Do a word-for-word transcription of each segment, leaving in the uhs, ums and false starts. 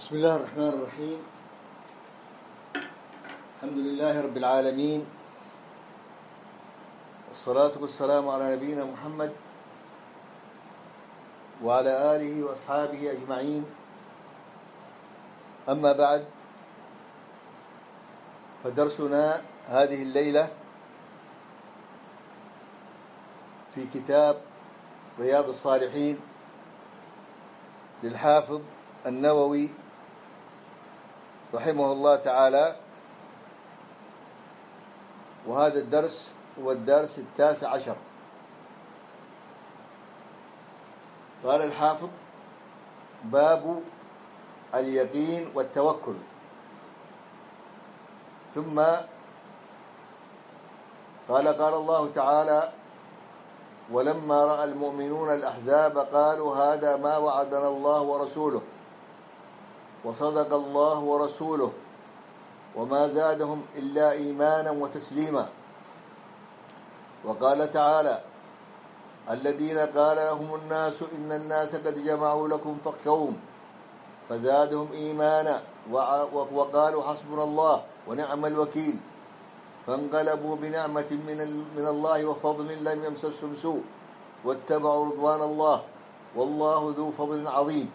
بسم الله الرحمن الرحيم. الحمد لله رب العالمين، والصلاة والسلام على نبينا محمد وعلى آله وأصحابه أجمعين. أما بعد، فدرسنا هذه الليلة في كتاب رياض الصالحين للحافظ النووي رحمه الله تعالى، وهذا الدرس هو الدرس التاسع عشر. قال الحافظ: باب اليقين والتوكل. ثم قال قال الله تعالى: ولما رأى المؤمنون الأحزاب قالوا هذا ما وعدنا الله ورسوله وصدق الله ورسوله وما زادهم إلا إيمانا وتسليما. وقال تعالى: الذين قال لهم الناس إن الناس قد جمعوا لكم فاخشوهم فزادهم إيمانا وقالوا حسبنا الله ونعم الوكيل فانقلبوا بنعمة من الله وفضل لم يمسسهم سوء واتبعوا رضوان الله والله ذو فضل عظيم.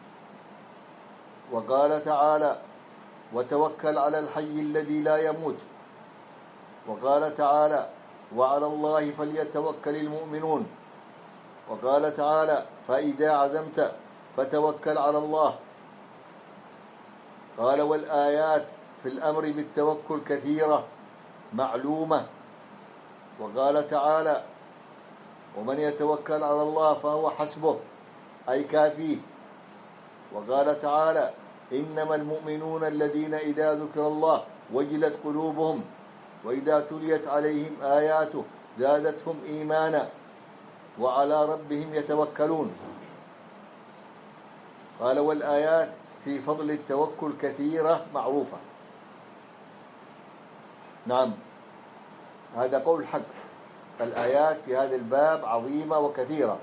وقال تعالى: وتوكل على الحي الذي لا يموت. وقال تعالى: وعلى الله فليتوكل المؤمنون. وقال تعالى: فإذا عزمت فتوكل على الله. قال: والآيات في الأمر بالتوكل كثيرة معلومة. وقال تعالى: ومن يتوكل على الله فهو حسبه أي كافيه. وقال تعالى: إنما المؤمنون الذين إذا ذكر الله وجلت قلوبهم وإذا تليت عليهم آياته زادتهم إيمانا وعلى ربهم يتوكلون. قال: والآيات في فضل التوكل كثيرة معروفة. نعم، هذا قول حق. الآيات في هذا الباب عظيمة وكثيرة.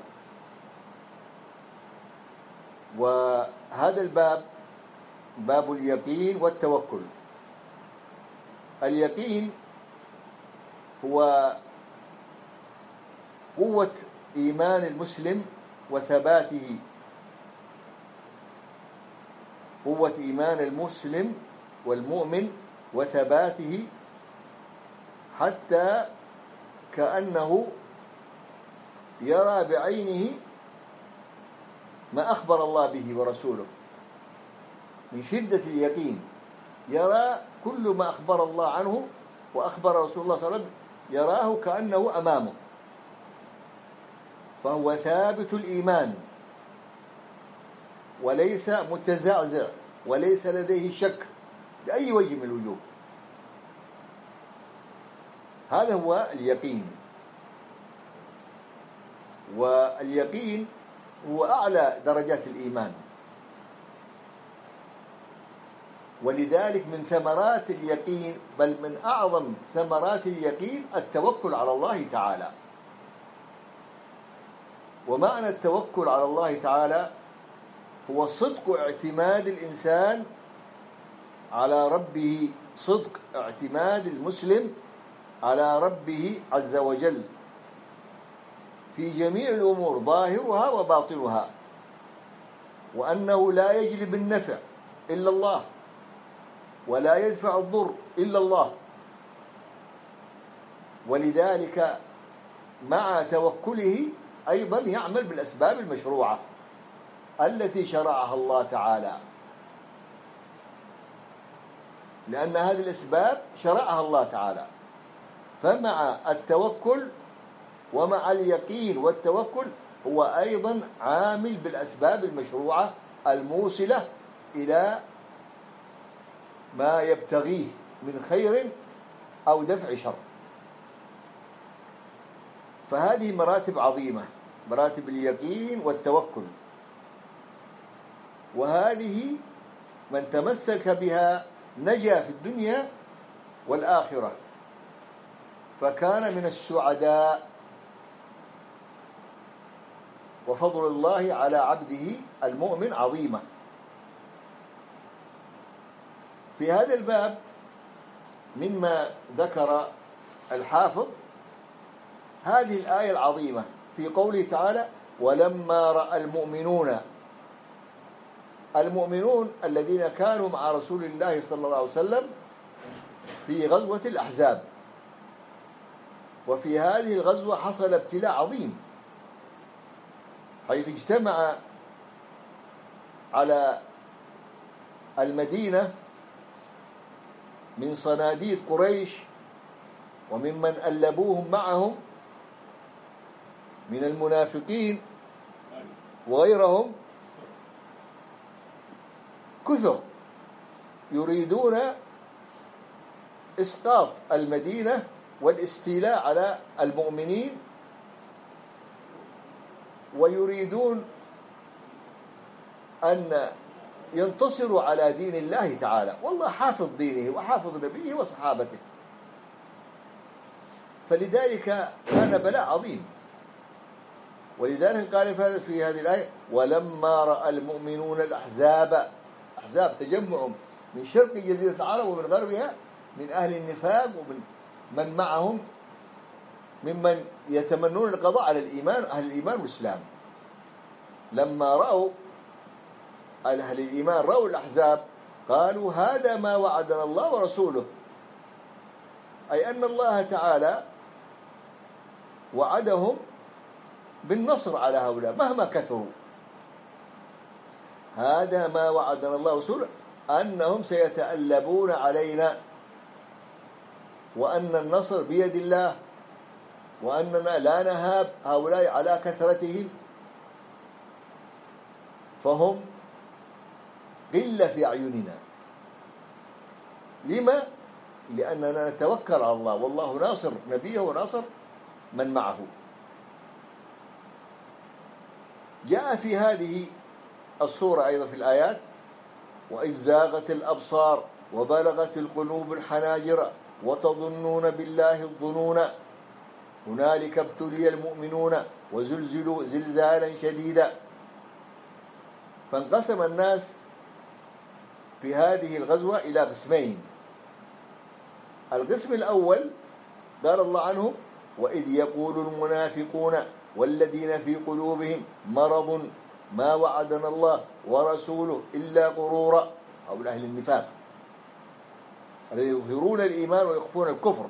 وهذا الباب باب اليقين والتوكل. اليقين هو قوة إيمان المسلم وثباته، قوة إيمان المسلم والمؤمن وثباته حتى كأنه يرى بعينه ما أخبر الله به ورسوله. من شدة اليقين يرى كل ما أخبر الله عنه وأخبر رسول الله صلى الله عليه وسلم، يراه كأنه أمامه، فهو ثابت الإيمان وليس متزعزع وليس لديه شك بأي وجه من الوجوه. هذا هو اليقين. واليقين هو أعلى درجات الإيمان، ولذلك من ثمرات اليقين، بل من أعظم ثمرات اليقين، التوكل على الله تعالى. ومعنى التوكل على الله تعالى هو صدق اعتماد الإنسان على ربه، صدق اعتماد المسلم على ربه عز وجل في جميع الأمور ظاهرها وباطنها، وأنه لا يجلب النفع إلا الله ولا يدفع الضر إلا الله. ولذلك مع توكله أيضا يعمل بالأسباب المشروعة التي شرعها الله تعالى، لأن هذه الأسباب شرعها الله تعالى. فمع التوكل ومع اليقين والتوكل هو أيضا عامل بالأسباب المشروعة الموصلة إلى ما يبتغيه من خير أو دفع شر. فهذه مراتب عظيمة، مراتب اليقين والتوكل، وهذه من تمسك بها نجا في الدنيا والآخرة، فكان من السعداء. وفضل الله على عبده المؤمن عظيمة. في هذا الباب مما ذكر الحافظ هذه الآية العظيمة في قوله تعالى: ولما رأى المؤمنون المؤمنون الذين كانوا مع رسول الله صلى الله عليه وسلم في غزوة الأحزاب. وفي هذه الغزوة حصل ابتلاء عظيم، حيث اجتمع على المدينة من صناديد قريش وممن ألبوهم معهم من المنافقين وغيرهم كثر يريدون إسقاط المدينة والاستيلاء على المؤمنين، ويريدون أن ينتصروا على دين الله تعالى، والله حافظ دينه وحافظ نبيه وصحابته. فلذلك كان بلاء عظيم. ولذلك قال في هذه الآية: ولما رأى المؤمنون الأحزاب. أحزاب تجمع من شرق جزيرة العرب ومن غربها من أهل النفاق ومن من معهم ممن يتمنون القضاء على الإيمان، أهل الإيمان والإسلام. لما رأوا أهل الإيمان رأوا الأحزاب قالوا: هذا ما وعدنا الله ورسوله، أي أن الله تعالى وعدهم بالنصر على هؤلاء مهما كثروا. هذا ما وعدنا الله ورسوله، أنهم سيتألبون علينا، وأن النصر بيد الله، وأننا لا نهاب هؤلاء على كثرتهم، فهم قلة في أعيننا. لما؟ لأننا نتوكل على الله، والله ناصر نبيه وناصر من معه. جاء في هذه الصورة أيضا في الآيات: وإذ زاغت الأبصار وبلغت القلوب الحناجر وتظنون بالله الظنون هنالك ابتلي المؤمنون وزلزلوا زلزالا شديدا. فانقسم الناس في هذه الغزوة إلى قسمين. القسم الأول قال الله عنه: وإذ يقول المنافقون والذين في قلوبهم مرض ما وعدنا الله ورسوله إلا غرورا. هؤلاء أهل النفاق الذين يظهرون الإيمان ويخفون الكفر،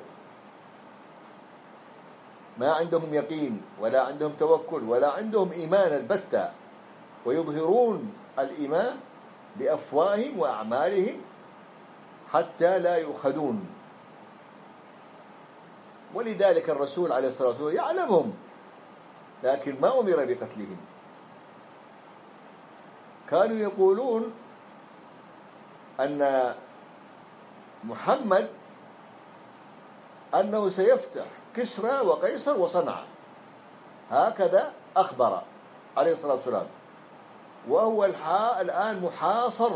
ما عندهم يقين ولا عندهم توكل ولا عندهم إيمان البتة، ويظهرون الإيمان بأفواههم وأعمالهم حتى لا يؤخذون. ولذلك الرسول عليه الصلاة والسلام يعلمهم، لكن ما أمر بقتلهم. كانوا يقولون أن محمد أنه سيفتح كسرى وقيصر وصنعاء، هكذا أخبر عليه الصلاة والسلام، وهو الآن محاصر،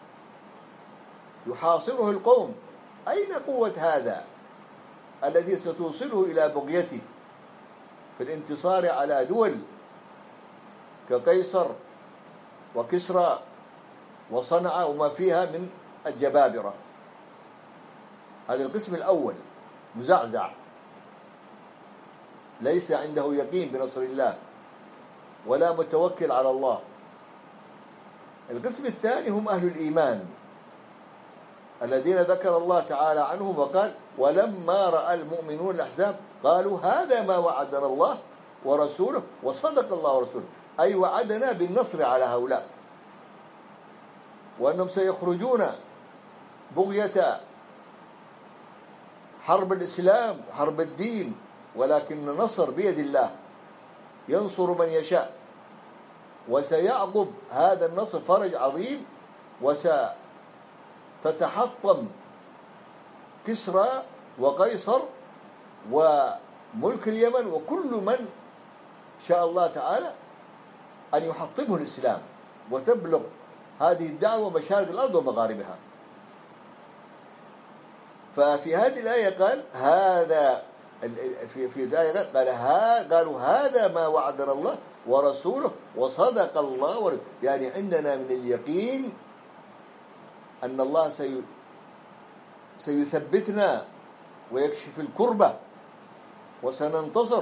يحاصره القوم. أين قوة هذا الذي ستوصله إلى بغيته في الانتصار على دول كقيصر وكسرى وصنعاء وما فيها من الجبابرة؟ هذا القسم الأول مزعزع، ليس عنده يقين بنصر الله ولا متوكل على الله. القسم الثاني هم أهل الإيمان الذين ذكر الله تعالى عنهم وقال: ولما رأى المؤمنون الأحزاب قالوا هذا ما وعدنا الله ورسوله وصدق الله ورسوله، أي وعدنا بالنصر على هؤلاء، وأنهم سيخرجون بغية حرب الإسلام حرب الدين، ولكن النصر بيد الله ينصر من يشاء، وسيعقب هذا النصر فرج عظيم، وستتحطم كسرى وقيصر وملك اليمن وكل من شاء الله تعالى أن يحطمه الإسلام، وتبلغ هذه الدعوة مشارق الأرض ومغاربها. ففي هذه الآية قال هذا في في الآية قال ها قالوا هذا ما وعدنا الله ورسوله وصدق الله ورسوله، يعني عندنا من اليقين أن الله سيثبتنا ويكشف الكربة وسننتصر.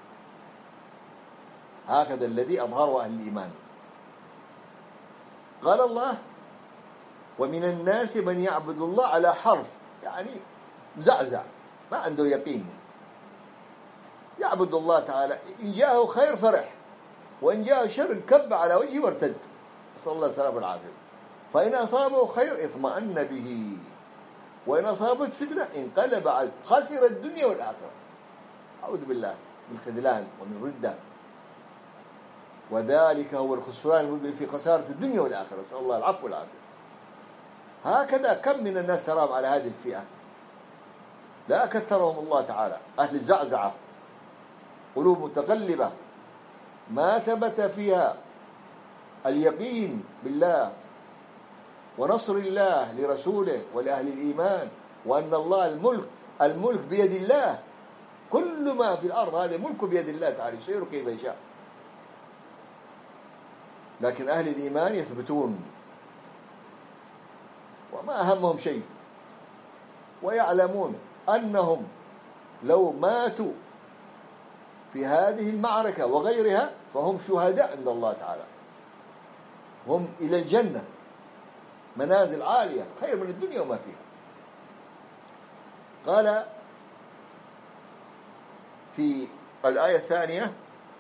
هكذا الذي أظهره أهل الإيمان. قال الله: ومن الناس من يعبد الله على حرف، يعني مزعزع ما عنده يقين، يعبد الله تعالى، إن جاءه خير فرح، وإن جاءه شر انكب على وجهه وارتد، نسأل الله السلامة والعافية. فإن أصابه خير اطمأن به، وإن أصابت فتنة انقلب على خسر الدنيا والآخرة. أعوذ بالله من الخذلان ومن ردة، وذلك هو الخسران المبين في خسارة الدنيا والآخرة، نسأل الله العفو والعافية. هكذا كم من الناس ترام على هذه الفئة، لا كثرهم الله تعالى، أهل الزعزعة، قلوب متقلبة ما ثبت فيها اليقين بالله ونصر الله لرسوله ولأهل الإيمان، وأن الله الملك الملك بيد الله، كل ما في الأرض هذا ملك بيد الله تعالى يسير كيف يشاء. لكن أهل الإيمان يثبتون وما أهمهم شيء، ويعلمون أنهم لو ماتوا في هذه المعركة وغيرها فهم شهداء عند الله تعالى، هم إلى الجنة، منازل عالية خير من الدنيا وما فيها. قال في الآية الثانية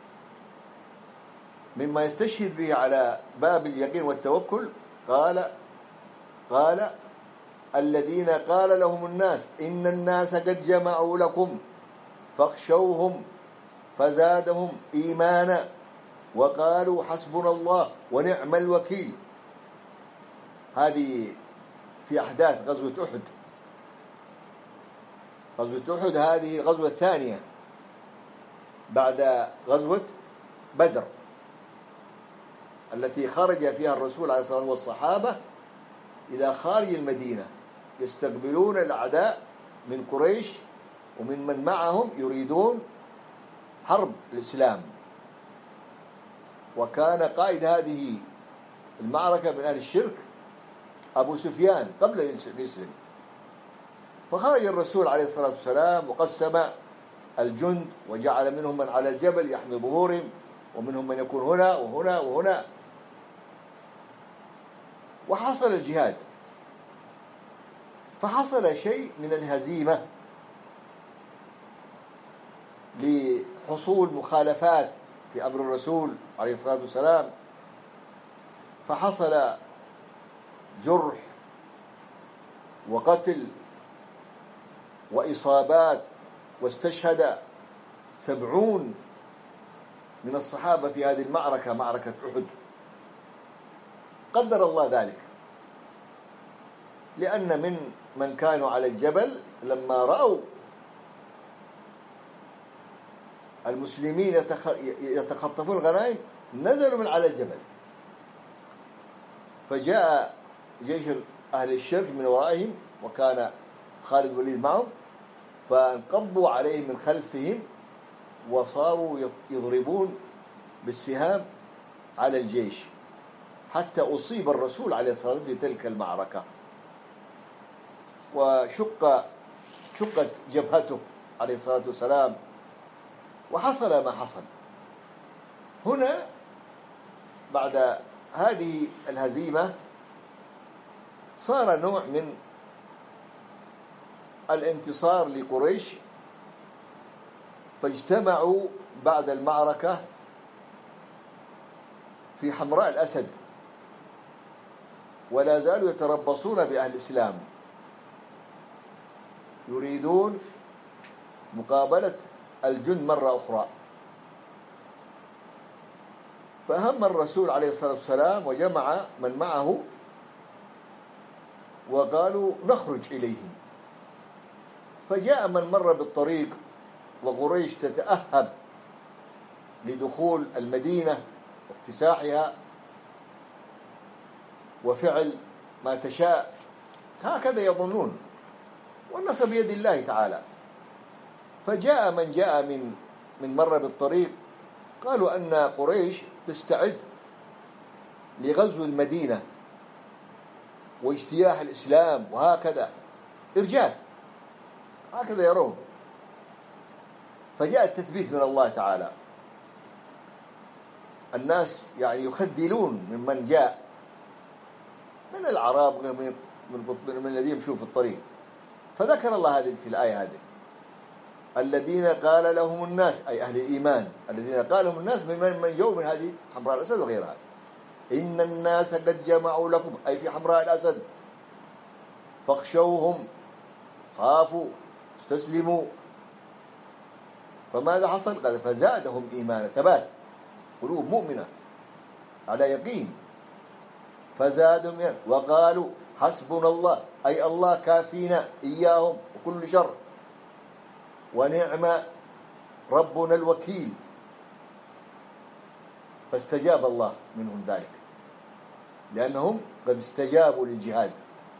مما يستشهد به على باب اليقين والتوكل، قال قال الذين قال لهم الناس إن الناس قد جمعوا لكم فاخشوهم فزادهم إيمانا وقالوا حسبنا الله ونعم الوكيل. هذه في أحداث غزوة أحد. غزوة أحد هذه الغزوة الثانية بعد غزوة بدر، التي خرج فيها الرسول عليه الصلاة والسلام والصحابة إلى خارج المدينة يستقبلون الأعداء من قريش ومن من معهم يريدون حرب الإسلام. وكان قائد هذه المعركة من أهل الشرك أبو سفيان قبل أن يسلم. فخرج الرسول عليه الصلاة والسلام وقسم الجند وجعل منهم من على الجبل يحمي ظهورهم، ومنهم من يكون هنا وهنا وهنا، وحصل الجهاد. فحصل شيء من الهزيمة لحصول مخالفات في أمر الرسول عليه الصلاة والسلام، فحصل جرح وقتل وإصابات، واستشهد سبعون من الصحابة في هذه المعركة، معركة أحد. قدر الله ذلك، لأن من من كانوا على الجبل لما رأوا المسلمين يتخطفون الغنائم نزلوا من على الجبل، فجاء جيش أهل الشرك من ورائهم، وكان خالد الوليد معهم، فانقضوا عليهم من خلفهم وصاروا يضربون بالسهام على الجيش، حتى أصيب الرسول عليه الصلاة والسلام في تلك المعركة، وشق شقت جبهته عليه الصلاة والسلام، وحصل ما حصل. هنا بعد هذه الهزيمة صار نوع من الانتصار لقريش، فاجتمعوا بعد المعركة في حمراء الأسد، ولا زالوا يتربصون بأهل الإسلام، يريدون مقابلة الجند مرة أخرى. فهم الرسول عليه الصلاة والسلام وجمع من معه وقالوا نخرج إليهم. فجاء من مر بالطريق وقريش تتأهب لدخول المدينة واكتساحها وفعل ما تشاء، هكذا يظنون، والنصر بيد الله تعالى. فجاء من جاء من من مر بالطريق قالوا أن قريش تستعد لغزو المدينة واجتياح الإسلام وهكذا، إرجاف، هكذا يرون. فجاء التثبيت من الله تعالى. الناس يعني يخذلون ممن جاء من الأعراب، من من الذين يمشون في الطريق. فذكر الله هذه في الآية هذه: الذين قال لهم الناس، أي أهل الإيمان، الذين قال لهم الناس من من جو من هذه حمراء الأسد وغيرها، إن الناس قد جمعوا لكم، أي في حمراء الأسد، فاخشوهم، خافوا، استسلموا. فماذا حصل؟ قال فزادهم إيمانا، ثبات، قلوب مؤمنة على يقين، فزادهم إيمانا وقالوا حسبنا الله، أي الله كافينا إياهم وكل شر، ونعم ربنا الوكيل. فاستجاب الله منهم ذلك، لأنهم قد استجابوا للجهاد.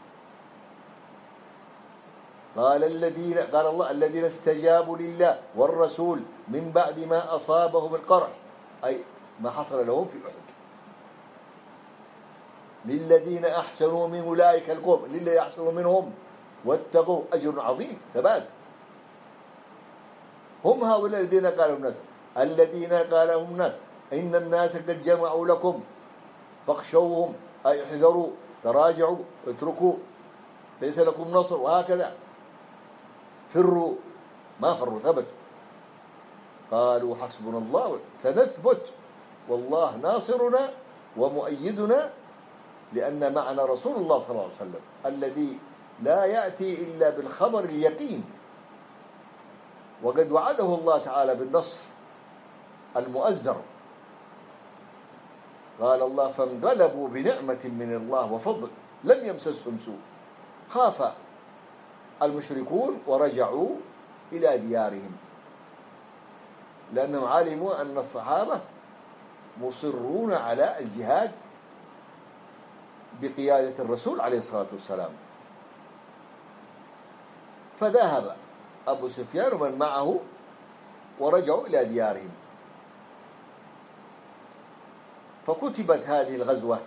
قال الذين قال الله الذين استجابوا لله والرسول من بعد ما أصابهم القرح، أي ما حصل لهم في أحد. للذين أحسنوا من أولئك القوم، للذين أحسنوا منهم واتقوا أجر عظيم، ثبات. هم هؤلاء الذين قالوا الناس، الذين قالوا الناس إن الناس قد جمعوا لكم فاخشوهم، أي احذروا، تراجعوا، اتركوا، ليس لكم نصر، وهكذا. فروا، ما فروا، ثبتوا. قالوا حسبنا الله، سنثبت، والله ناصرنا ومؤيدنا، لأن معنا رسول الله صلى الله عليه وسلم الذي لا يأتي إلا بالخبر اليقين، وقد وعده الله تعالى بالنصر المؤزر. قال الله فانقلبوا بنعمة من الله وفضل لم يمسسهم سوء. خاف المشركون ورجعوا إلى ديارهم، لأنهم علموا أن الصحابة مصرون على الجهاد بقيادة الرسول عليه الصلاة والسلام. فذهب أبو سفيان ومن معه ورجعوا إلى ديارهم. فكتبت هذه الغزوة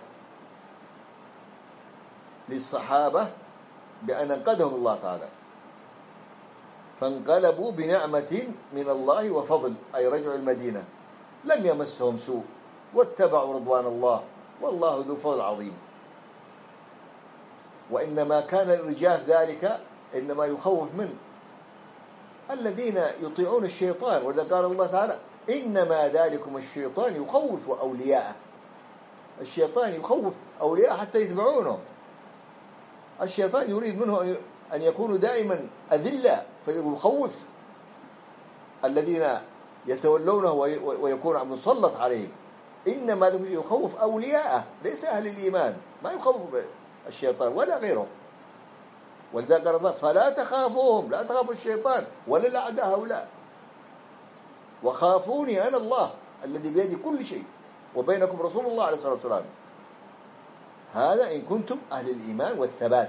للصحابة بأن انقذهم الله تعالى، فانقلبوا بنعمة من الله وفضل، أي رجعوا المدينة لم يمسهم سوء واتبعوا رضوان الله، والله ذو فضل عظيم. وإنما كان الإرجاف ذلك إنما يخوف من الذين يطيعون الشيطان، ولذا قال الله تعالى إنما ذلكم الشيطان يخوف أولياءه. الشيطان يخوف أولياءه حتى يتبعونه. الشيطان يريد منه أن يكونوا دائما أذلة، فيخوف الذين يتولونه ويكون مسلط عليهم. إنما يخوف أولياءه، ليس أهل الإيمان، ما يخوف الشيطان ولا غيره. ولذلك قال الله فلا تخافوهم، لا تخافوا الشيطان ولا الأعداء هؤلاء، وخافوني أنا الله الذي بيدي كل شيء وبينكم رسول الله عليه الصلاة والسلام. هذا إن كنتم أهل الإيمان والثبات،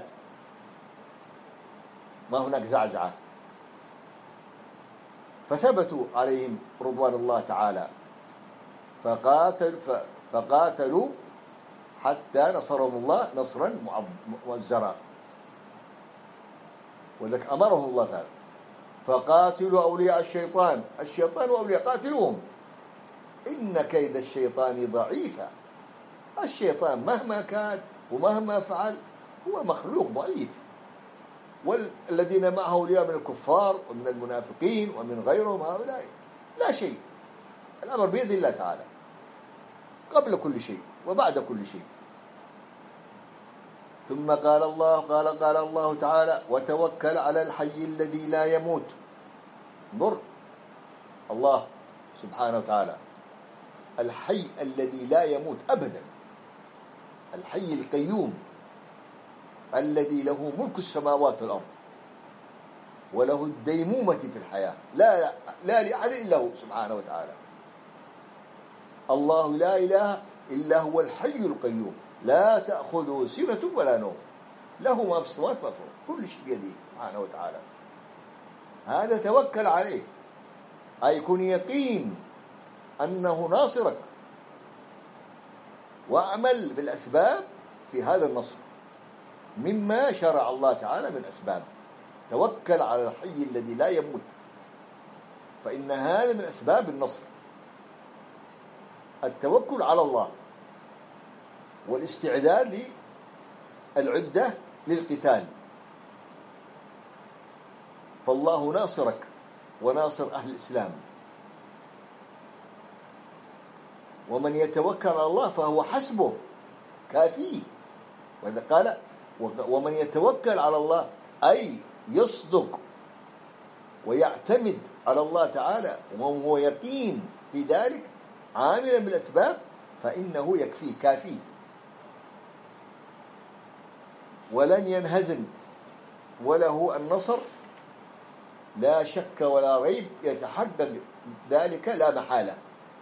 ما هناك زعزعة. فثبتوا عليهم رضوان الله تعالى، فقاتل فقاتلوا حتى نصرهم الله نصرا مؤزرا. وذلك أمرهم الله تعالى فقاتلوا أولياء الشيطان، الشيطان وأولياء قاتلوهم، إن كيد الشيطان ضعيفا. الشيطان مهما كان ومهما فعل هو مخلوق ضعيف، والذين معه أولياء من الكفار ومن المنافقين ومن غيرهم هؤلاء لا شيء. الأمر بيد الله تعالى قبل كل شيء وبعد كل شيء. ثم قال الله قال قال الله تعالى وتوكل على الحي الذي لا يموت. انظر الله سبحانه وتعالى الحي الذي لا يموت أبدا، الحي القيوم الذي له ملك السماوات والأرض وله الديمومة في الحياة، لا لا, لا لأحد إلا هو سبحانه وتعالى. الله لا إله إلا هو الحي القيوم لا تأخذه سنة ولا نوم، له ما في السماوات وما في الأرض، كل شيء بيده سبحانه وتعالى. هذا توكل عليه، أي يكون يقين أنه ناصرك، واعمل بالأسباب في هذا النصر مما شرع الله تعالى من أسباب. توكل على الحي الذي لا يموت، فإن هذا من أسباب النصر، التوكل على الله والاستعداد للعدة للقتال. فالله ناصرك وناصر أهل الإسلام، ومن يتوكل على الله فهو حسبه كافيه. وإذا قال ومن يتوكل على الله أي يصدق ويعتمد على الله تعالى وهو يقين في ذلك عاملا بالأسباب فإنه يكفيه كافيه، ولن ينهزم وله النصر لا شك ولا ريب، يتحقق ذلك لا محالة.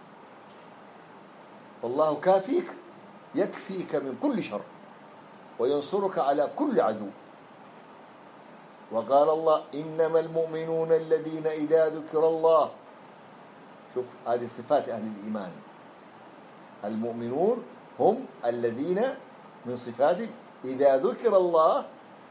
فالله كافيك يكفيك من كل شر وينصرك على كل عدو. وقال الله إنما المؤمنون الذين إذا ذكر الله، شوف هذه صفات أهل الإيمان، المؤمنون هم الذين من صفاتهم إذا ذكر الله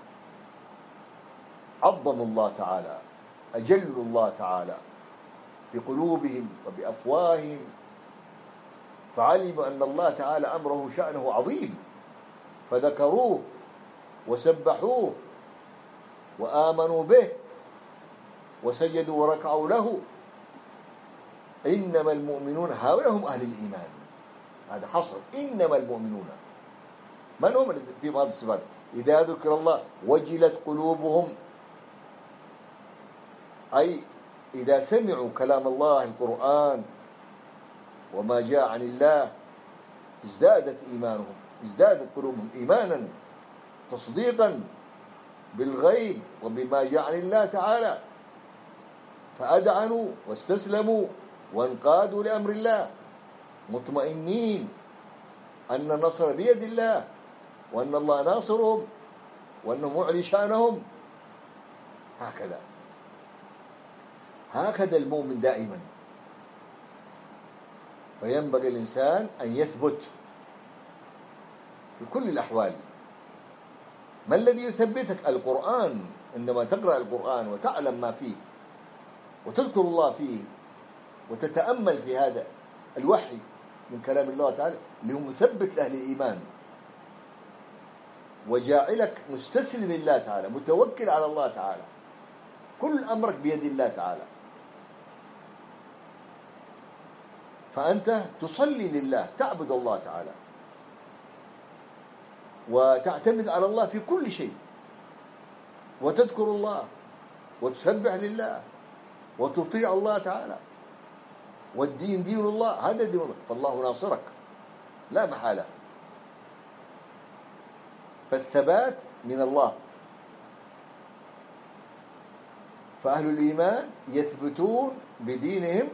عظموا الله تعالى، أجلوا الله تعالى في قلوبهم وبأفواههم، فعلموا أن الله تعالى أمره شأنه عظيم فذكروه وسبحوه وآمنوا به وسجدوا وركعوا له. إنما المؤمنون هؤلاء هم أهل الإيمان، هذا حصر. إنما المؤمنون من هم في هذه الصفات؟ إذا ذكر الله وجلت قلوبهم، أي إذا سمعوا كلام الله القرآن وما جاء عن الله ازدادت إيمانهم، ازدادت قلوبهم إيمانا تصديقا بالغيب وبما جاء عن الله تعالى، فأدعنوا واستسلموا وانقادوا لأمر الله مطمئنين أن النصر بيد الله وأن الله ناصرهم وأنه معلي شأنهم. هكذا هكذا المؤمن دائما. فينبغي الإنسان أن يثبت في كل الأحوال. ما الذي يثبتك؟ القرآن. عندما تقرأ القرآن وتعلم ما فيه وتذكر الله فيه وتتأمل في هذا الوحي من كلام الله تعالى اللي هو مثبت لأهل الإيمان وجاعلك مستسلم لله تعالى متوكل على الله تعالى، كل أمرك بيد الله تعالى، فأنت تصلي لله، تعبد الله تعالى وتعتمد على الله في كل شيء، وتذكر الله وتسبح لله وتطيع الله تعالى، والدين دين الله، هذا دين الله، فالله ناصرك لا محالة. فالثبات من الله. فأهل الإيمان يثبتون بدينهم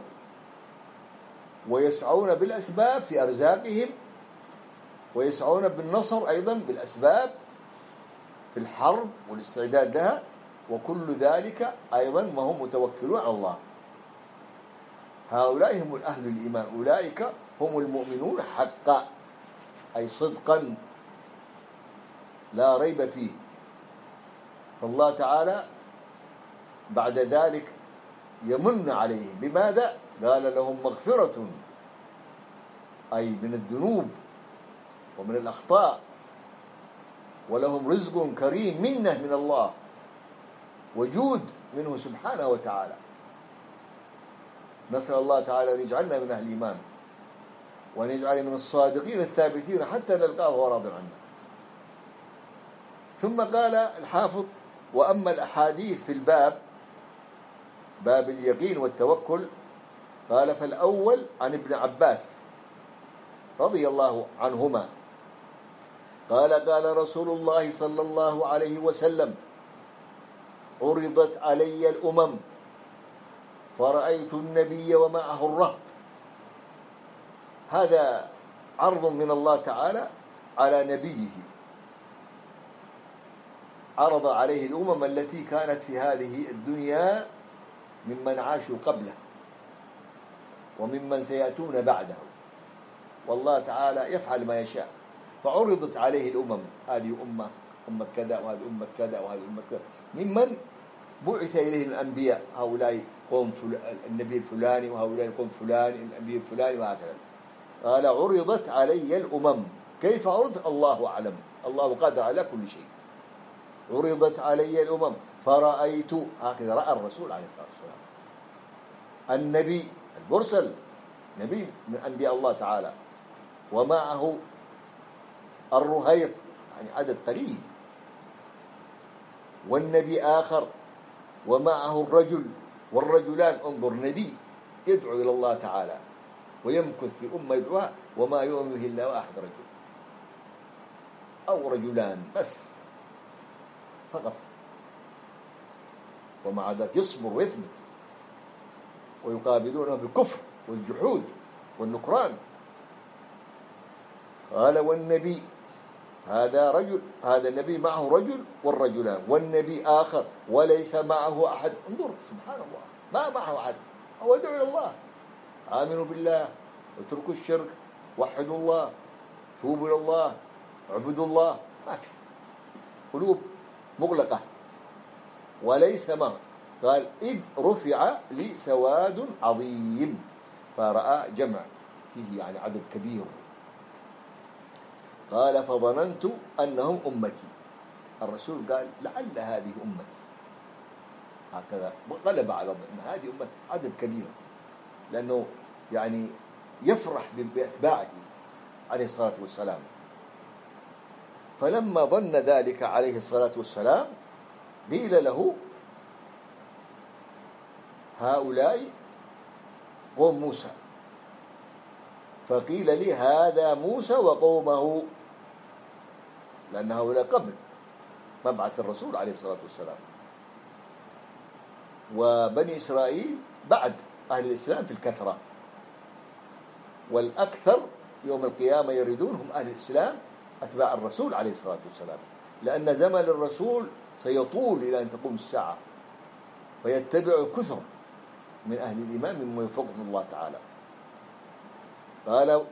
ويسعون بالأسباب في أرزاقهم، ويسعون بالنصر أيضا بالأسباب في الحرب والاستعداد لها، وكل ذلك أيضا ما هم متوكلون على الله. هؤلاء هم أهل الإيمان، أولئك هم المؤمنون حقا، أي صدقا لا ريب فيه. فالله تعالى بعد ذلك يمن عليهم بماذا؟ قال لهم مغفرة، أي من الذنوب ومن الأخطاء، ولهم رزق كريم منه من الله وجود منه سبحانه وتعالى. نسأل الله تعالى أن يجعلنا من أهل الإيمان وأن يجعل من الصادقين الثابتين حتى نلقاه وهو راض عنا. ثم قال الحافظ: وأما الأحاديث في الباب، باب اليقين والتوكل، قال: فالأول عن ابن عباس رضي الله عنهما قال: قال رسول الله صلى الله عليه وسلم: عرضت علي الأمم فرأيت النبي ومعه الرهط. هذا عرض من الله تعالى على نبيه، عرض عليه الأمم التي كانت في هذه الدنيا ممن عاشوا قبله وممن سيأتون بعده، والله تعالى يفعل ما يشاء. فعرضت عليه الأمم، هذه أمة أمة كذا وهذه أمة كذا وهذه أمة كذا، ممن بعث إليه الأنبياء، هؤلاء قوم النبي الفلاني وهؤلاء قوم فلان النبي الفلاني وهكذا. قال عرضت علي الأمم. كيف عرض؟ الله أعلم، الله قادر على كل شيء. عرضت علي الأمم فرأيت، هكذا رأى الرسول عليه الصلاة والسلام النبي المرسل، نبي من أنبياء الله تعالى، ومعه الرهيط يعني عدد قليل، والنبي آخر ومعه الرجل والرجلان. انظر، نبي يدعو إلى الله تعالى ويمكث في أمة يدعوها وما يؤمن به إلا واحد رجل أو رجلان بس فقط، ومع ذلك يصبر ويثبت ويقابلونه بالكفر والجحود والنكران. قال والنبي، هذا رجل، هذا النبي معه رجل والرجلان، والنبي آخر وليس معه أحد. انظر سبحان الله، ما معه أحد، هو يدعو إلى الله. آمنوا بالله واتركوا الشرك، وحدوا الله، توبوا إلى الله، اعبدوا الله. ما في، قلوب مغلقة وليس معه. قال إذ رفع لي سواد عظيم، فرأى جمع فيه يعني عدد كبير. قال فظننت أنهم أمتي. الرسول قال لعل هذه أمتي، هكذا غلب على أن هذه أمتي، عدد كبير، لأنه يعني يفرح بأتباعه عليه الصلاة والسلام. فلما ظن ذلك عليه الصلاة والسلام قيل له هؤلاء قوم موسى، فقيل لي هذا موسى وقومه، لأن هؤلاء قبل مبعث الرسول عليه الصلاة والسلام، وبني إسرائيل بعد أهل الإسلام في الكثرة، والأكثر يوم القيامة يريدون هم أهل الإسلام أتباع الرسول عليه الصلاة والسلام، لأن زمن الرسول سيطول إلى أن تقوم الساعة، فيتبع كثر من أهل الإيمان ممن يوفقهم الله تعالى. قال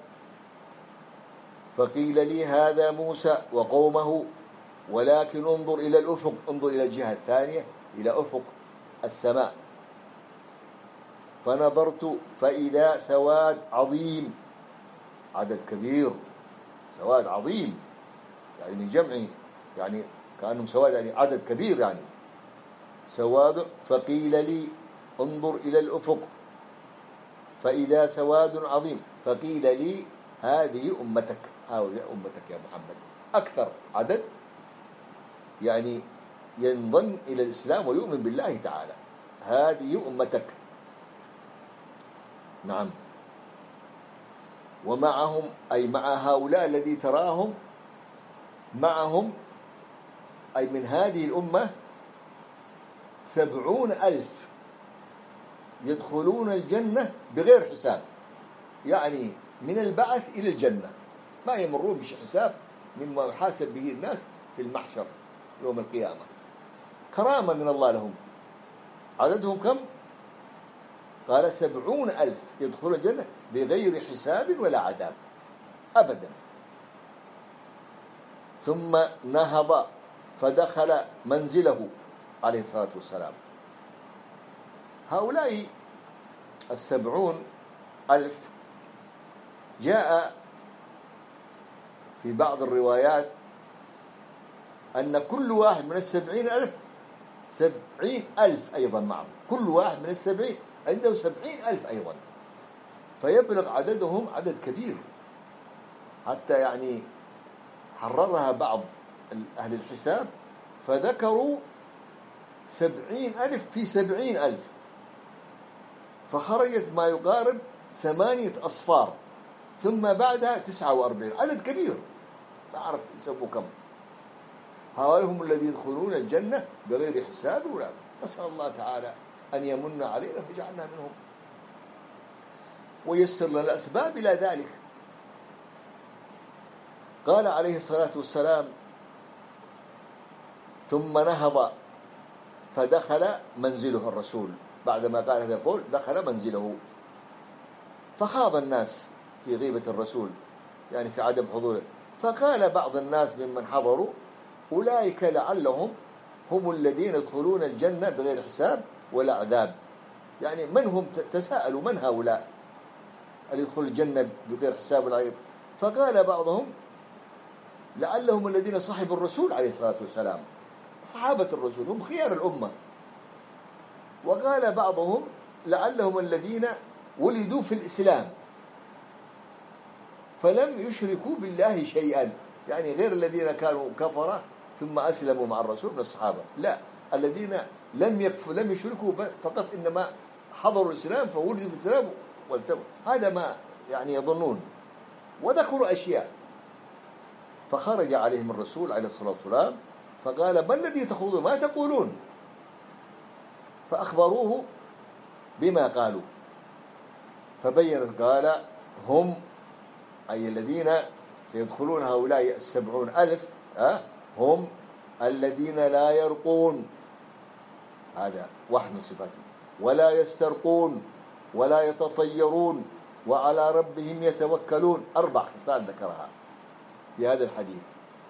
فقيل لي هذا موسى وقومه، ولكن انظر إلى الأفق، انظر إلى الجهة الثانية، إلى أفق السماء. فنظرت فإذا سواد عظيم، عدد كبير، سواد عظيم يعني من جمع، يعني كأنهم سواد يعني عدد كبير يعني سواد. فقيل لي انظر إلى الأفق فإذا سواد عظيم، فقيل لي هذه أمتك، هذه أمتك يا محمد، أكثر عدد يعني ينضم إلى الإسلام ويؤمن بالله تعالى، هذه أمتك. نعم. ومعهم أي مع هؤلاء الذي تراهم معهم أي من هذه الأمة سبعون ألف يدخلون الجنة بغير حساب، يعني من البعث إلى الجنة ما يمرون بش حساب مما يحاسب به الناس في المحشر يوم القيامة، كرامة من الله لهم. عددهم كم؟ قال سبعون ألف يدخلون الجنة بغير حساب ولا عذاب أبدا. ثم نهض فدخل منزله عليه الصلاة والسلام. هؤلاء السبعون ألف جاء في بعض الروايات أن كل واحد من السبعين ألف سبعين ألف أيضا معه، كل واحد من السبعين عنده سبعين ألف أيضا، فيبلغ عددهم عدد كبير، حتى يعني حررها بعض أهل الحساب فذكروا سبعين ألف في سبعين ألف، فخرجت ما يقارب ثمانية أصفار، ثم بعدها تسعة وأربعين، عدد كبير لا أعرف يسموا كم. هؤلاء هم الذين يدخلون الجنة بغير حساب ولا. نسأل الله تعالى أن يمن علينا ويجعلنا منهم ويسر لنا الأسباب إلى ذلك. قال عليه الصلاة والسلام ثم نهض فدخل منزله الرسول، بعدما قال هذا القول دخل منزله، فخاض الناس في غيبة الرسول يعني في عدم حضوره. فقال بعض الناس ممن حضروا أولئك لعلهم هم الذين يدخلون الجنة بغير حساب ولا عذاب. يعني من هم؟ تساءلوا من هؤلاء اللي يدخلوا الجنة بغير حساب ولا عذاب؟ فقال بعضهم لعلهم الذين صحبوا الرسول عليه الصلاة والسلام، صحابة الرسول هم خيار الأمة. وقال بعضهم لعلهم الذين ولدوا في الإسلام فلم يشركوا بالله شيئا، يعني غير الذين كانوا كفرة ثم أسلموا مع الرسول من الصحابة، لا، الذين لم يكفوا لم يشركوا فقط، إنما حضروا الإسلام فولدوا في الإسلام والتبوا، هذا ما يعني يظنون. وذكروا أشياء، فخرج عليهم الرسول عليه الصلاة والسلام فقال ما الذي تخوضون ما تقولون؟ فأخبروه بما قالوا، فبين قال هم أي الذين سيدخلون هؤلاء السبعون ألف أه هم الذين لا يرقون، هذا واحد من صفاتهم، ولا يسترقون ولا يتطيرون وعلى ربهم يتوكلون. أربع خصال ذكرها في هذا الحديث.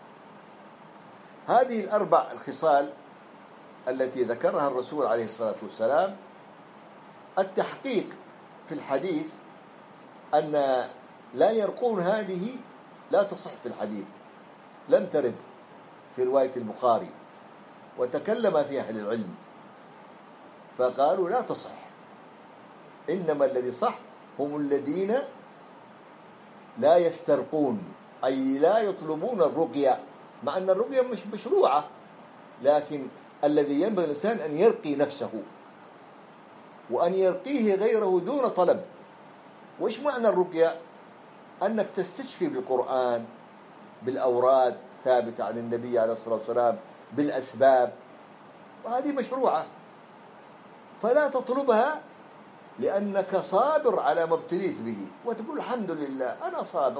هذه الأربع الخصال التي ذكرها الرسول عليه الصلاة والسلام، التحقيق في الحديث أن لا يرقون هذه لا تصح في الحديث، لم ترد في رواية البخاري، وتكلم فيها أهل العلم فقالوا لا تصح، إنما الذي صح هم الذين لا يسترقون، أي لا يطلبون الرقية، مع أن الرقية مش مشروعة، لكن الذي ينبغي الإنسان أن يرقي نفسه وأن يرقيه غيره دون طلب. وإيش معنى الرقية؟ أنك تستشفي بالقرآن، بالأوراد ثابتة عن النبي عليه الصلاة والسلام، بالأسباب، وهذه مشروعة، فلا تطلبها لأنك صابر على ما ابتليت به، وتقول الحمد لله أنا صابر،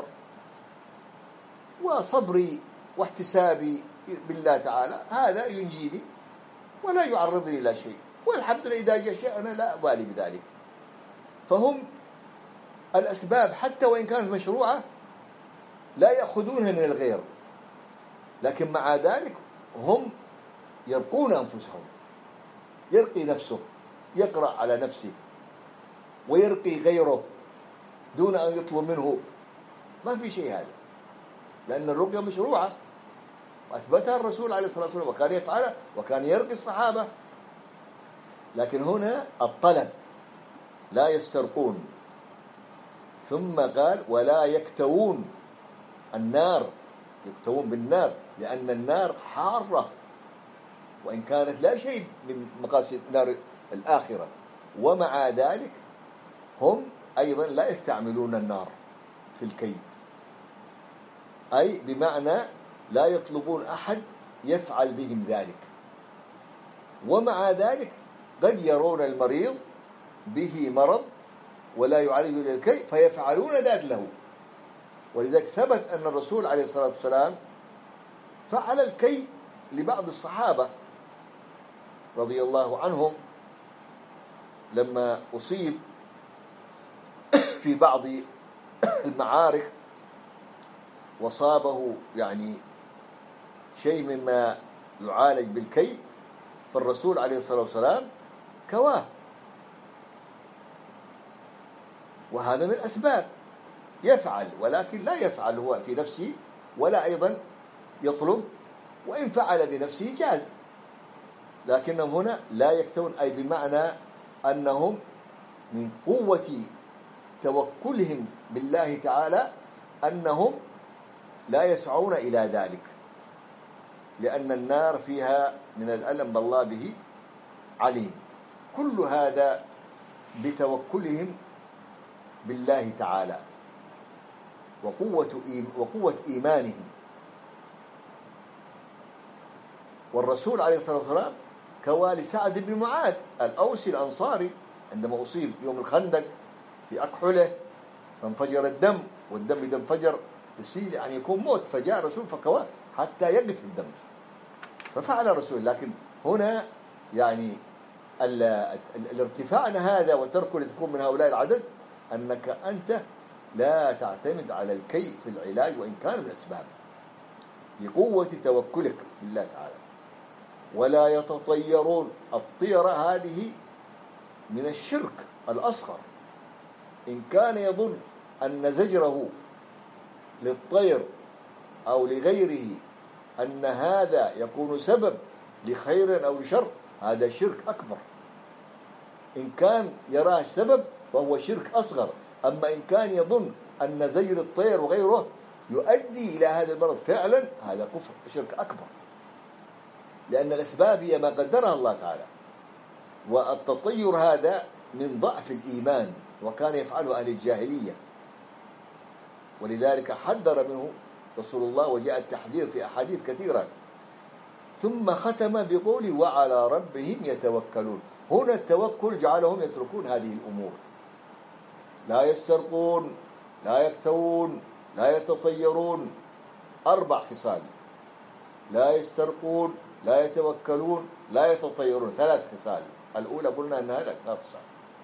وصبري واحتسابي بالله تعالى هذا ينجيني ولا يعرضني إلى شيء، والحمد لله إذا جاء شيء أنا لا أبالي بذلك. فهم الأسباب حتى وإن كانت مشروعة لا يأخذونها من الغير، لكن مع ذلك هم يرقون أنفسهم، يرقي نفسه، يقرأ على نفسه ويرقي غيره دون أن يطلب منه، ما في شيء هذا، لأن الرقية مشروعة وأثبتها الرسول عليه الصلاة والسلام وكان يفعلها وكان يرقي الصحابة. لكن هنا الطلب، لا يسترقون. ثم قال ولا يكتوون النار، يكتوون بالنار لأن النار حارة، وإن كانت لا شيء من مقاصد نار الآخرة، ومع ذلك هم أيضا لا يستعملون النار في الكي، أي بمعنى لا يطلبون أحد يفعل بهم ذلك. ومع ذلك قد يرون المريض به مرض ولا يعالج إلى الكي فيفعلون ذلك له. ولذلك ثبت أن الرسول عليه الصلاة والسلام فعل الكي لبعض الصحابة رضي الله عنهم لما أصيب في بعض المعارك وصابه يعني شيء مما يعالج بالكي، فالرسول عليه الصلاة والسلام كواه، وهذا من الأسباب، يفعل ولكن لا يفعل هو في نفسه ولا أيضا يطلب، وإن فعل بنفسه جاز، لكنهم هنا لا يكتون، أي بمعنى أنهم من قوة توكلهم بالله تعالى أنهم لا يسعون إلى ذلك، لأن النار فيها من الألم الله به عليم. كل هذا بتوكلهم بالله تعالى وقوة وقوة إيمانهم. والرسول عليه الصلاة والسلام كوى لسعد بن معاذ الأوسي الأنصاري عندما أصيب يوم الخندق في أكحله فانفجر الدم، والدم إذا انفجر يصير يعني يكون موت، فجاء الرسول فكواه حتى يقف الدم، ففعل الرسول. لكن هنا يعني الارتفاع هذا وتركه لتكون من هؤلاء العدد أنك أنت لا تعتمد على الكي في العلاج وإن كان من الأسباب، لقوة توكلك بالله تعالى. ولا يتطيرون. الطيرة هذه من الشرك الأصغر. إن كان يظن أن زجره للطير أو لغيره أن هذا يكون سبب لخير أو لشر، هذا شرك أكبر. إن كان يراه سبب فهو شرك أصغر. أما إن كان يظن أن زجر الطير وغيره يؤدي إلى هذا المرض فعلا، هذا كفر شرك أكبر، لأن الأسباب هي ما قدرها الله تعالى. والتطير هذا من ضعف الإيمان، وكان يفعله أهل الجاهلية، ولذلك حذر منه رسول الله، وجاء التحذير في أحاديث كثيرة. ثم ختم بقوله وعلى ربهم يتوكلون. هنا التوكل جعلهم يتركون هذه الأمور، لا يسترقون، لا يكتوون، لا يتطيرون. أربع خصال: لا يسترقون، لا يتوكلون، لا يتطيرون. ثلاث خصال. الأولى قلنا أنها لا تصح.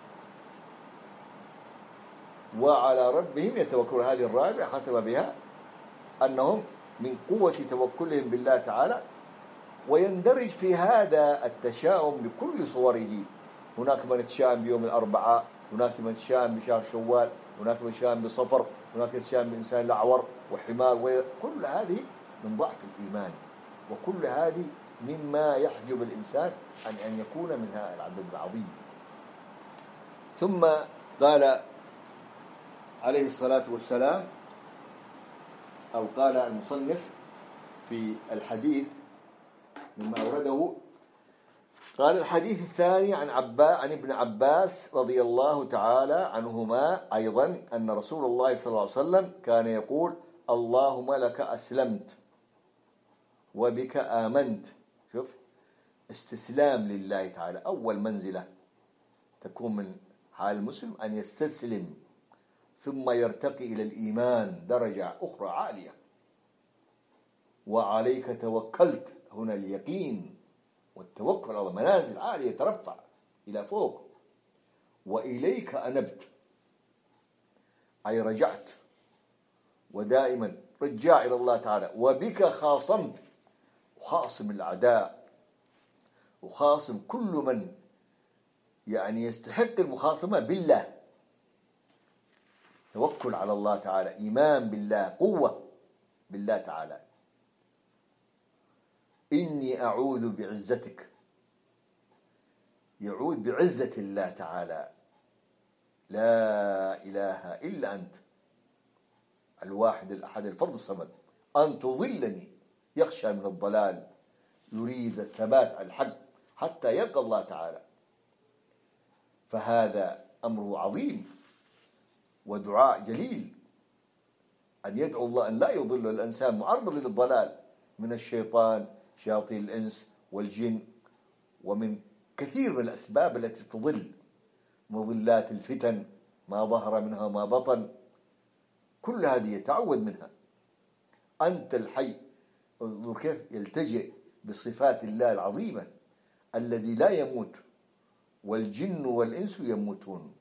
وعلى ربهم يتوكلون، هذه الرابعة ختم بها أنهم من قوة توكلهم بالله تعالى. ويندرج في هذا التشاؤم بكل صوره. هناك من يتشائم بيوم الأربعاء، هناك من يتشائم بشهر شوال، هناك من يتشائم بصفر، هناك يتشائم بإنسان الأعور وحمار. كل هذه من ضعف الإيمان، وكل هذه مما يحجب الإنسان عن أن يكون من هذا العدد العظيم. ثم قال عليه الصلاة والسلام، أو قال المصنف في الحديث مما أورده، قال الحديث الثاني عن عبا عن ابن عباس رضي الله تعالى عنهما أيضا أن رسول الله صلى الله عليه وسلم كان يقول اللهم لك أسلمت وبك آمنت. شوف، استسلام لله تعالى. أول منزلة تكون من حال المسلم أن يستسلم، ثم يرتقي إلى الإيمان درجة أخرى عالية. وعليك توكلت، هنا اليقين والتوكل على منازل عالية يترفع إلى فوق. وإليك أنبت، أي رجعت، ودائما رجاء إلى الله تعالى. وبك خاصمت، وخاصم الأعداء، وخاصم كل من يعني يستحق المخاصمة بالله. توكل على الله تعالى، إيمان بالله، قوة بالله تعالى. إني أعوذ بعزتك، يعوذ بعزة الله تعالى، لا إله إلا أنت الواحد الأحد الفرد الصمد، أن تضلني. يخشى من الضلال، يريد الثبات على الحق حتى يلقى الله تعالى. فهذا أمره عظيم ودعاء جليل، أن يدعو الله أن لا يضل الإنسان معرض للضلال من الشيطان، شياطين الإنس والجن، ومن كثير من الأسباب التي تضل، مضلات الفتن ما ظهر منها ما بطن. كل هذه يتعوذ منها. أنت الحي، انظر كيف يلتجئ بصفات الله العظيمة الذي لا يموت، والجن والإنس يموتون.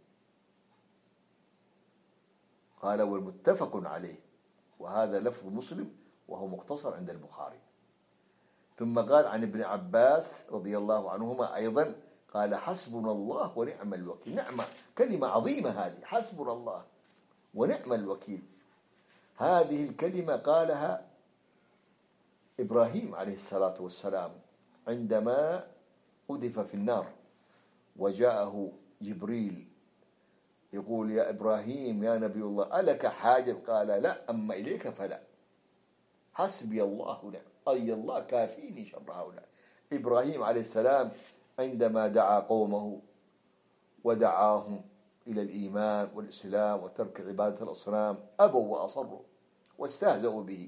قال والمتفق عليه، وهذا لفظ مسلم وهو مقتصر عند البخاري. ثم قال عن ابن عباس رضي الله عنهما أيضا قال حسبنا الله ونعم الوكيل. نعمة، كلمة عظيمة هذه، حسبنا الله ونعم الوكيل. هذه الكلمة قالها إبراهيم عليه الصلاة والسلام عندما أذف في النار، وجاءه جبريل يقول يا إبراهيم يا نبي الله ألك حاجة؟ قال لا، أما إليك فلا. حسبي الله ونعم، أي الله كافيني شر هؤلاء. إبراهيم عليه السلام عندما دعا قومه ودعاهم إلى الإيمان والإسلام وترك عبادة الأصنام، أبوا وأصروا واستهزأوا به،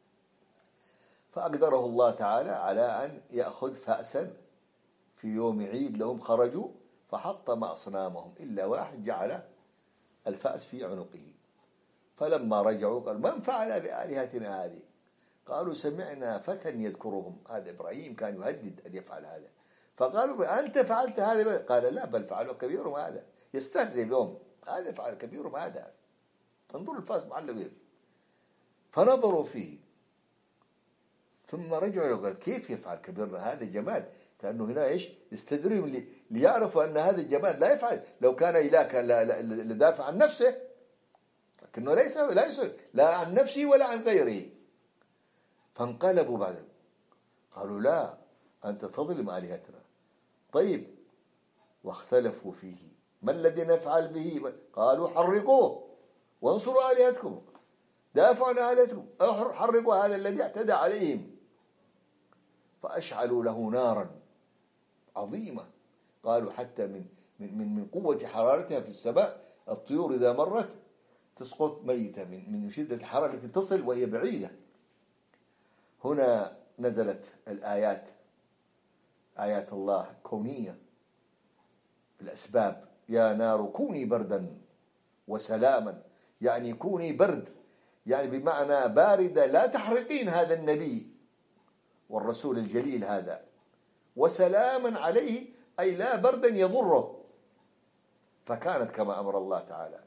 فأقدره الله تعالى على أن يأخذ فأسا. في يوم عيد لهم خرجوا فحطم أصنامهم إلا واحد جعل الفأس في عنقه. فلما رجعوا قال من فعل بآلهتنا هذه؟ قالوا سمعنا فتى يذكرهم. هذا إبراهيم كان يهدد أن يفعل هذا. فقالوا أنت فعلت هذا؟ قال لا، بل فعلوا كبيرهم هذا. يستهزئ بهم، هذا فعل كبيرهم هذا. انظروا الفأس معلق. فنظروا فيه ثم رجعوا وقال كيف يفعل كبيرنا هذا جماد؟ كأنه هنا إيش يستدريهم لي ليعرفوا أن هذا الجماد لا يفعل. لو كان إله كان لدافع عن نفسه، لكنه ليس لا يسأل لا عن نفسه ولا عن غيره. فانقلبوا بعد قالوا لا أنت تظلم آلهتنا. طيب واختلفوا فيه ما الذي نفعل به؟ قالوا حرقوه وانصروا آلهتكم، دافعوا عن آلهتكم، حرقوا هذا الذي اعتدى عليهم. فأشعلوا له نارا عظيمة، قالوا حتى من من من من قوة حرارتها في السماء الطيور إذا مرت تسقط ميتة من من شدة الحرارة التي تصل وهي بعيدة. هنا نزلت الآيات، آيات الله كونية الأسباب. يا نار كوني بردا وسلاما، يعني كوني برد، يعني بمعنى باردة لا تحرقين هذا النبي والرسول الجليل هذا، وسلاما عليه أي لا بردا يضره. فكانت كما أمر الله تعالى.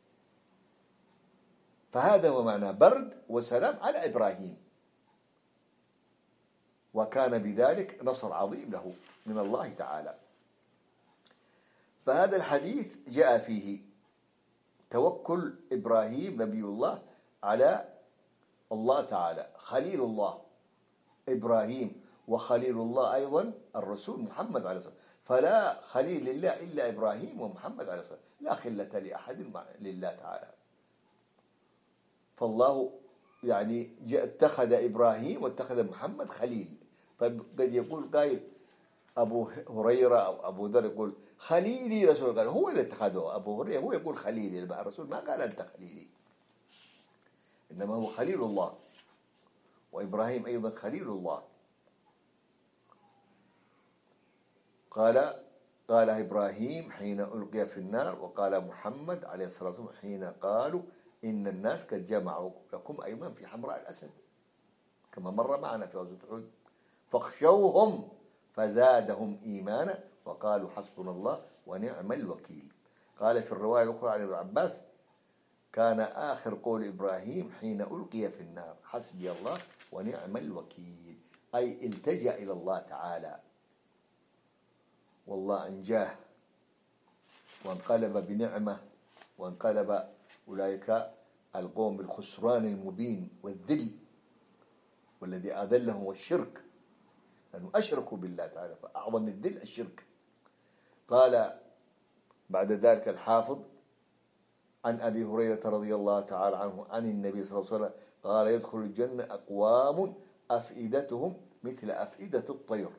فهذا هو معنى برد وسلام على إبراهيم، وكان بذلك نصر عظيم له من الله تعالى. فهذا الحديث جاء فيه توكل إبراهيم نبي الله على الله تعالى، خليل الله إبراهيم، وخليل الله أيضا الرسول محمد عليه الصلاة والسلام. فلا خليل لله إلا إبراهيم ومحمد عليه الصلاة والسلام، لا خلة لأحد لله تعالى. فالله يعني اتخذ إبراهيم واتخذ محمد خليل. طيب قد يقول قائل أبو هريرة أو أبو ذر يقول خليلي رسول الله، هو اللي اتخذه. أبو هريرة هو يقول خليلي، الرسول ما قال أنت خليلي، إنما هو خليل الله، وإبراهيم أيضا خليل الله. قال قال إبراهيم حين ألقي في النار، وقال محمد عليه الصلاة والسلام حين قالوا إن الناس قد جمعوا لكم أيضا في حمراء الأسد، كما مر معنا في غزوة أحد. فاخشوهم فزادهم إيمانا وقالوا حسبنا الله ونعم الوكيل. قال في الرواية الأخرى عن ابن عباس كان آخر قول إبراهيم حين ألقي في النار حسبي الله ونعم الوكيل، أي التجأ إلى الله تعالى، والله أنجاه وانقلب بنعمة، وانقلب أولئك القوم بالخسران المبين والذل، والذي أذلهم والشرك، لأنه أشركوا بالله تعالى، فأعظم الذل الشرك. قال بعد ذلك الحافظ عن أبي هريرة رضي الله تعالى عنه عن النبي صلى الله عليه وسلم قال يدخل الجنة أقوام أفئدتهم مثل أفئدة الطير.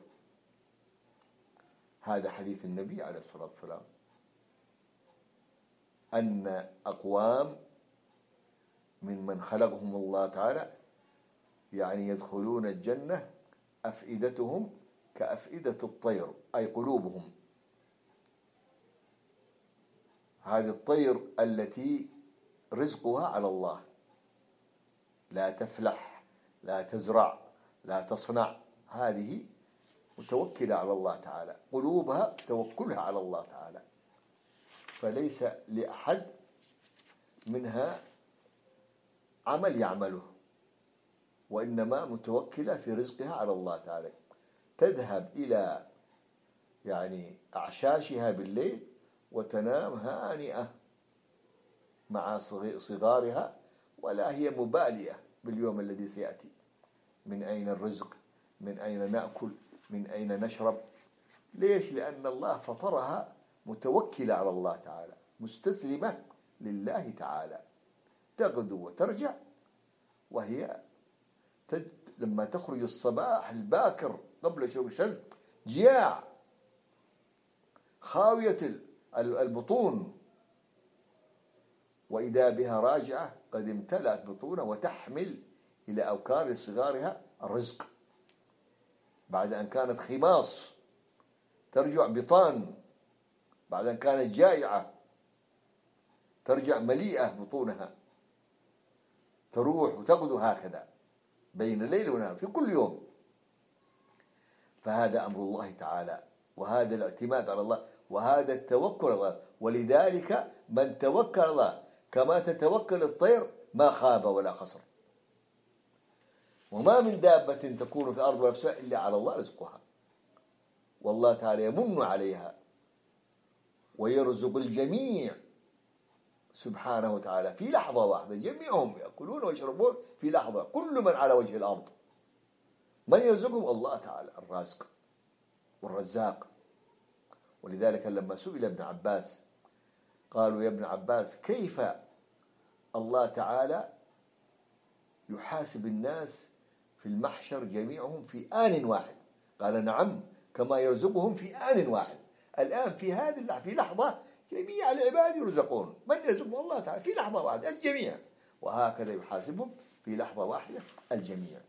هذا حديث النبي عليه الصلاة والسلام، أن أقوام ممن خلقهم الله تعالى يعني يدخلون الجنة أفئدتهم كأفئدة الطير، أي قلوبهم. هذه الطير التي رزقها على الله، لا تفلح لا تزرع لا تصنع، هذه متوكلة على الله تعالى، قلوبها توكلها على الله تعالى، فليس لأحد منها عمل يعمله، وإنما متوكلة في رزقها على الله تعالى. تذهب إلى يعني أعشاشها بالليل وتنام هانئة مع صغارها، ولا هي مبالية باليوم الذي سيأتي، من أين الرزق، من أين نأكل، من أين نشرب. ليش؟ لأن الله فطرها متوكلة على الله تعالى، مستسلمة لله تعالى، تغدو وترجع وهي تد... لما تخرج الصباح الباكر قبل شروق الشمس جياع خاوية البطون، وإذا بها راجعة قد امتلأت بطونها وتحمل إلى أوكار صغارها الرزق، بعد أن كانت خماص ترجع بطان، بعد أن كانت جائعة ترجع مليئة بطونها، تروح وتغدو هكذا بين الليل ونهار في كل يوم. فهذا أمر الله تعالى، وهذا الاعتماد على الله، وهذا التوكل على الله. ولذلك من توكل على الله كما تتوكل الطير ما خاب ولا خسر. وما من دابة تكون في الأرض ولا في السماء إلا على الله رزقها، والله تعالى يمن عليها ويرزق الجميع سبحانه وتعالى في لحظة واحدة، جميعهم يأكلون ويشربون في لحظة، كل من على وجه الأرض. من يرزقهم؟ الله تعالى الرازق والرزاق. ولذلك لما سئل ابن عباس قالوا يا ابن عباس كيف الله تعالى يحاسب الناس في المحشر جميعهم في آن واحد؟ قال نعم، كما يرزقهم في آن واحد. الآن في هذه اللحظة في لحظة جميع العباد يرزقون، من يرزقهم؟ الله تعالى في لحظة واحدة الجميع، وهكذا يحاسبهم في لحظة واحدة الجميع.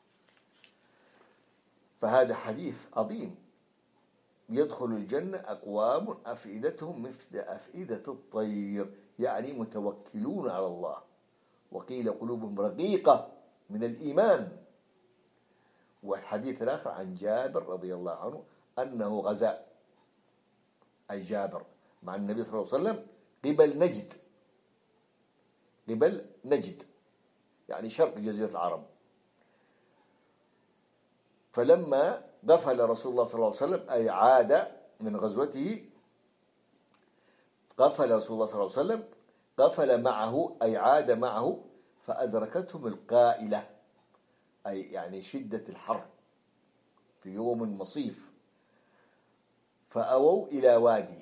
فهذا حديث عظيم. يدخل الجنة أقوام أفئدتهم مثل أفئدة الطير، يعني متوكلون على الله. وقيل قلوبهم رقيقة من الإيمان. والحديث الآخر عن جابر رضي الله عنه أنه غزا، أي جابر، مع النبي صلى الله عليه وسلم قبل نجد، قبل نجد يعني شرق جزيرة العرب. فلما غفل رسول الله صلى الله عليه وسلم أي عاد من غزوته، غفل رسول الله صلى الله عليه وسلم، غفل معه أي عاد معه، فأدركتهم القائلة أي يعني شدة الحر في يوم مصيف، فأووا إلى وادي،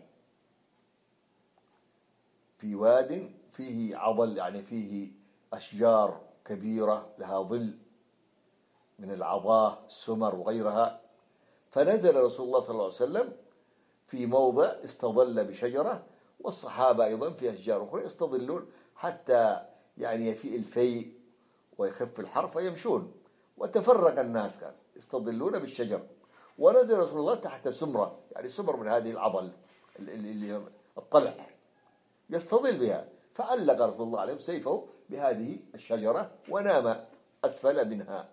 في واد فيه عضل يعني فيه أشجار كبيرة لها ظل من العضاه السمر وغيرها. فنزل رسول الله صلى الله عليه وسلم في موضع استظل بشجرة، والصحابة أيضا في أشجار أخرى يستظلون حتى يعني يفيء الفيء ويخف الحر فيمشون. وتفرق الناس كان يستظلون بالشجر، ونزل رسول الله تحت سمرة يعني سمر من هذه العضل اللي الطلع يستظل بها، فعلق رسول الله عليه سيفه بهذه الشجرة ونام أسفل منها.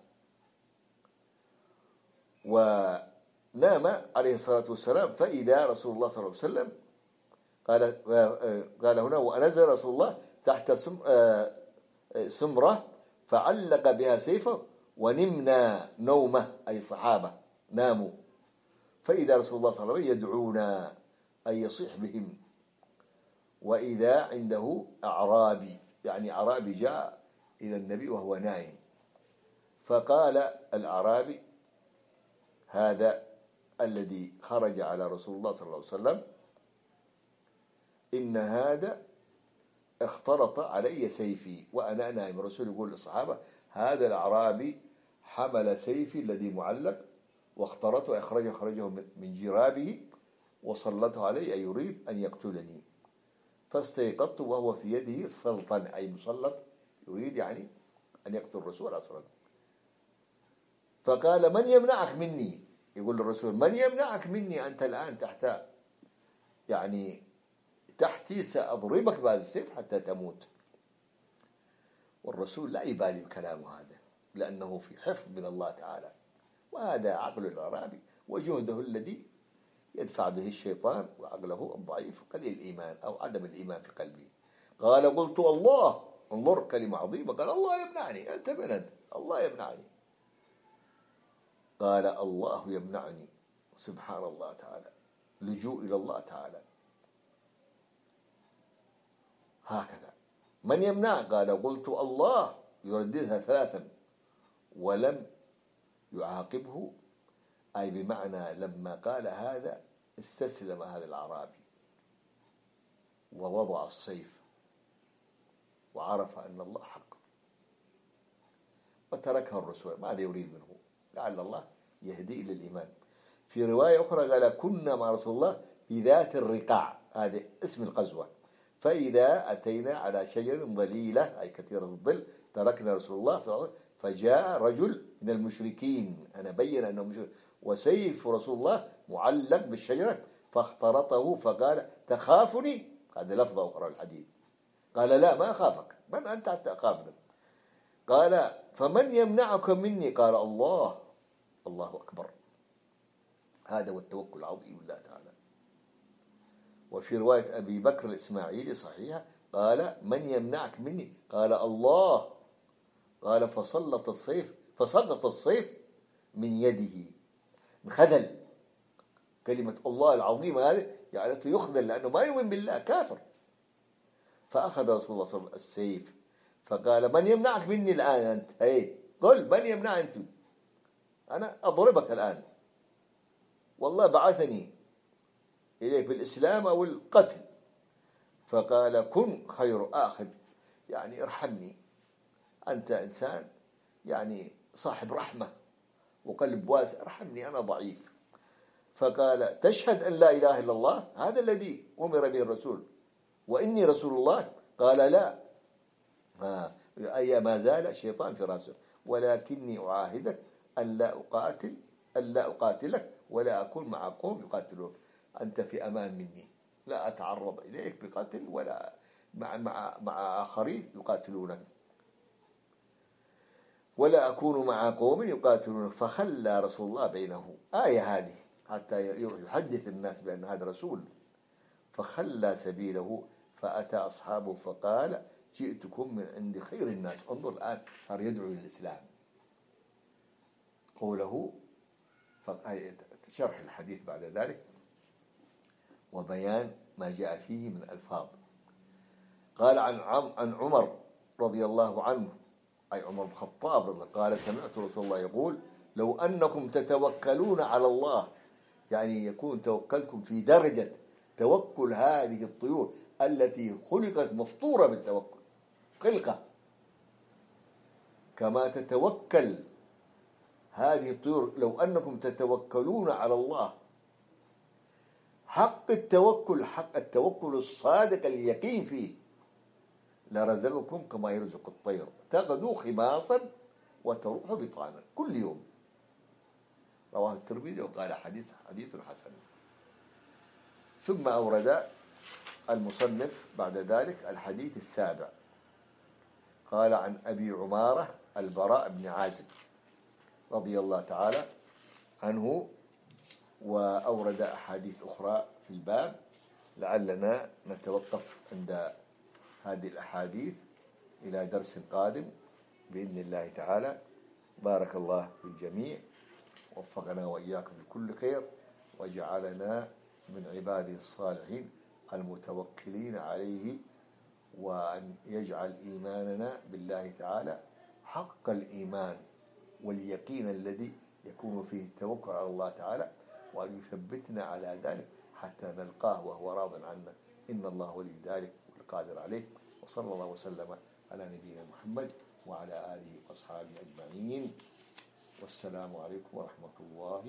ونام عليه الصلاة والسلام، فإذا رسول الله صلى الله عليه وسلم قال قال هنا ونزل رسول الله تحت سمرة فعلق بها سيفه ونمنا نومه أي صحابة ناموا. فإذا رسول الله صلى الله عليه وسلم يدعونا أي يصيح بهم، وإذا عنده أعرابي يعني أعرابي جاء إلى النبي وهو نائم، فقال الأعرابي هذا الذي خرج على رسول الله صلى الله عليه وسلم إن هذا اخترط علي سيفي وأنا نائم. الرسول يقول للصحابة هذا الأعرابي حمل سيفي الذي معلق واخترطه، أخرجه خرجه من جرابه وسلطه علي أي يريد أن يقتلني. فاستيقظت وهو في يده سلطا أي مسلط يريد يعني أن يقتل الرسول صلى الله عليه وسلم. فقال من يمنعك مني؟ يقول للرسول من يمنعك مني؟ أنت الآن تحت يعني تحتي، سأضربك بهذا السيف حتى تموت. والرسول لا يبالي بكلامه هذا لأنه في حفظ من الله تعالى، وهذا عقل الأعرابي وجهده الذي يدفع به الشيطان وعقله الضعيف قليل الإيمان أو عدم الإيمان في قلبه. قال قلت الله، انظر كلمة عظيمة، قال الله يمنعني، أنت من أنت؟ الله يمنعني. قال الله يمنعني، سبحان الله تعالى، لجوء إلى الله تعالى. هكذا من يمنع؟ قال قلت الله، يرددها ثلاثا ولم يعاقبه، أي بمعنى لما قال هذا استسلم هذا الأعرابي ووضع السيف وعرف أن الله حق وتركه الرسول، ماذا يريد منه؟ لعل الله يهدي إلى الإيمان. في رواية أخرى قال كنا مع رسول الله في ذات الرقاع، هذا اسم الغزوة، فإذا أتينا على شجر ظليلة أي كثيرة الظل تركنا رسول الله صلى الله عليه وسلم، فجاء رجل من المشركين، أنا بين أنه مشرك، وسيف رسول الله معلق بالشجرة، فاخترطه فقال تخافني؟ هذا لفظة أخرى الحديث. قال لا ما أخافك، من أنت حتى أخافنا؟ قال فمن يمنعك مني؟ قال الله. الله أكبر، هذا هو التوكل العظيم بالله تعالى. وفي رواية أبي بكر الإسماعيلي صحيحة قال من يمنعك مني؟ قال الله. قال فسلط السيف فسقط السيف من يده، انخذل. كلمة الله العظيمة هذه جعلته يخذل لأنه ما يؤمن بالله، كافر. فأخذ رسول الله صلى الله عليه وسلم السيف فقال: من يمنعك مني الآن أنت؟ هي قل من يمنع أنت؟ أنا أضربك الآن، والله بعثني إليك بالإسلام أو القتل. فقال: كن خير آخذ، يعني ارحمني، أنت إنسان يعني صاحب رحمة وقلب واسع، ارحمني أنا ضعيف. فقال: تشهد أن لا إله إلا الله، هذا الذي أمر به الرسول، وإني رسول الله؟ قال: لا. ما أي ما زال الشيطان في رأسه، ولكني أعاهدك أن لا أقاتل أن لا أقاتلك ولا أكون مع قوم يقاتلون. أنت في أمان مني، لا أتعرض إليك بقتل ولا مع مع مع آخرين يقاتلونك، ولا أكون مع قوم يقاتلون. فخلى رسول الله بينه، آية هذه حتى يحدث الناس بأن هذا رسول. فخلى سبيله فأتى أصحابه فقال: جئتكم من عند خير الناس. انظر الآن صار يدعو للإسلام. قوله شرح الحديث بعد ذلك وبيان ما جاء فيه من ألفاظ. قال عن عن عمر رضي الله عنه، أي عمر بن الخطاب، قال: سمعت رسول الله يقول: لو أنكم تتوكلون على الله، يعني يكون توكلكم في درجة توكل هذه الطيور التي خلقت مفطورة بالتوكل، خلقة كما تتوكل هذه الطيور، لو أنكم تتوكلون على الله حق التوكل، حق التوكل الصادق اليقين فيه، لرزقكم كما يرزق الطير تغدو خماصا وتروح بطانا كل يوم. رواه الترمذي وقال حديث حديث حسن. ثم أورد المصنف بعد ذلك الحديث السابع. قال عن أبي عمارة البراء بن عازب رضي الله تعالى عنه، وأورد أحاديث أخرى في الباب، لعلنا نتوقف عند هذه الأحاديث إلى درس قادم بإذن الله تعالى. بارك الله في الجميع، وفقنا وإياكم لكل خير، وجعلنا من عباده الصالحين المتوكلين عليه، وأن يجعل إيماننا بالله تعالى حق الإيمان واليقين الذي يكون فيه التوكل على الله تعالى، وأن يثبتنا على ذلك حتى نلقاه وهو راض عنا، إن الله ولي ذلك والقادر عليه. وصلى الله وسلم على نبينا محمد وعلى آله وأصحابه أجمعين، والسلام عليكم ورحمة الله